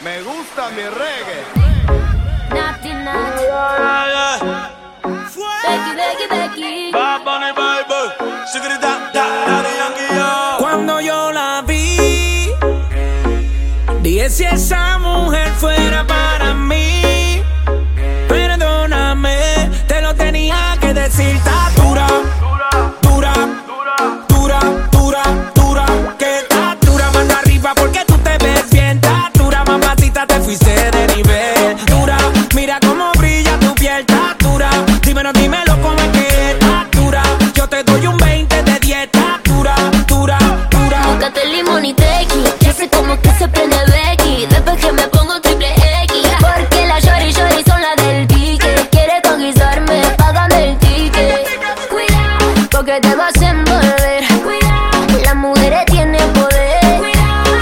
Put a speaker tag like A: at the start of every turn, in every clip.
A: Me gusta mi reggae.
B: Naughty, naughty. Becky, Becky, Becky.
C: Bad Bunny, baby. Daddy Yankee, yo.
D: Cuando yo la vi, dije si esa mujer fuera para mí. Perdóname, te lo tenía que decir. Está dura, dura, dura, dura, dura. Que está dura, mano arriba porque tú te ves bien. Está dura, mamacita, te fuiste de nivel. Dura, mira cómo brilla tu piel. Está dura, dímelo cómo es que está dura. Yo te doy un 20 de 10. Está dura, dura, dura.
B: Búscate limón y tequi. Ya sé cómo que se prende Becky. Después que me pongo triple X. Porque la shorty son la del pique. Quiere conquistarme, págame el ticket. Cuidado, porque te vas a envolver. Cuidado, las mujeres tienen poder. Cuidado,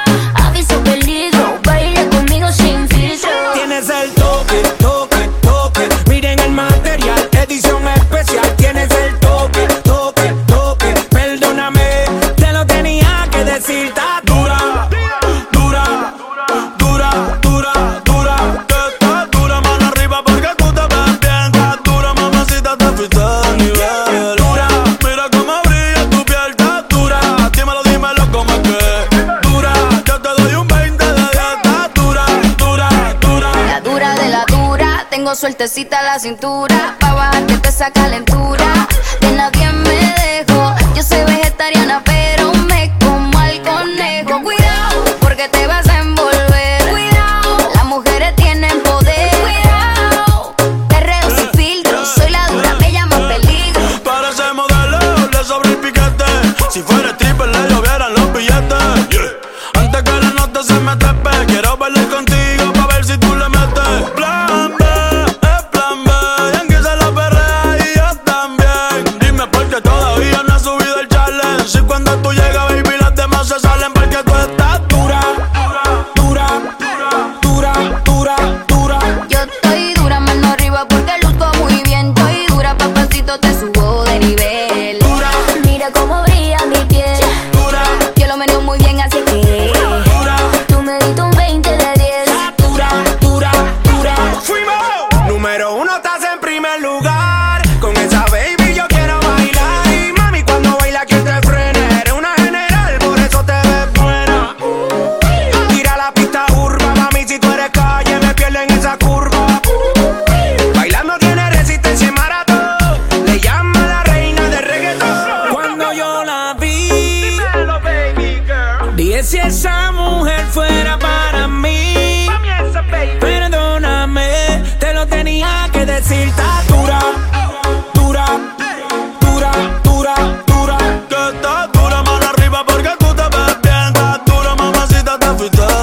B: aviso peligro. Baile conmigo sin filtro.
D: Tienes el toque, toque, toque. Miren el material, edición especial. Tienes el toque, toque, toque. Perdóname, te lo tenía que decir. Está dura, dura, dura, dura, dura.
C: Está dura, mano arriba porque tú te ves bien. Está dura, mamacita, te fuiste de nivel.
D: Dura,
C: Mira cómo brilla tu piel. Está dura, dímelo cómo es que dura. Yo te doy un 20 de 10. Está dura, dura, dura.
B: La dura de la dura, tengo sueltecita la cintura. Pa' bajarte esa calentura. De nadie me dejo, yo soy vegetariana pero me como al conejo. Cuidado, porque te vas a envolver. Cuidado, las mujeres tienen poder. Cuidado, perreo sin filtro. Soy la dura, me llaman peligro.
C: Para ese modelo le sobra el piquete. Si fuera stripper le llovieran los billetes. Yeah. Antes que la nota se me trepe, quiero bailar contigo pa' ver si tú le metes. Plan B, es plan B. Yankee se la perrea y yo también. Dime por qué todavía no has subido el challenge. Si cuando tú llegas, baby, las demás se salen porque tú estás
D: dura, dura, dura, dura, dura.
B: Yo estoy dura, mano arriba porque luzco muy bien. Estoy dura, papacito, te subo de nivel.
D: Dura,
B: Mira cómo brilla mi piel.
D: dura,
B: Yo lo meneo muy bien, así que
D: dura.
B: tú me diste un 20 de 10.
D: Dura, dura, dura. ¡Fuimos! Número 1 estás en primer lugar. Con esa baby yo quiero bailar. Y mami, cuando baila, ¿quién te frena? Eres una general, por eso te ves buena. Tira la pista urba, mami, si tú eres calle, me pierdo en esa curva. Bailando tiene resistencia y maratón. Le llama la reina del reggaetón. Cuando yo la vi, dije si esa mujer fuera para mí. Perdóname, te lo tenía que decir. Está dura, dura, dura, dura, dura.
C: que estás dura, mano arriba porque tú te ves bien. Estás dura, mamacita, te fuiste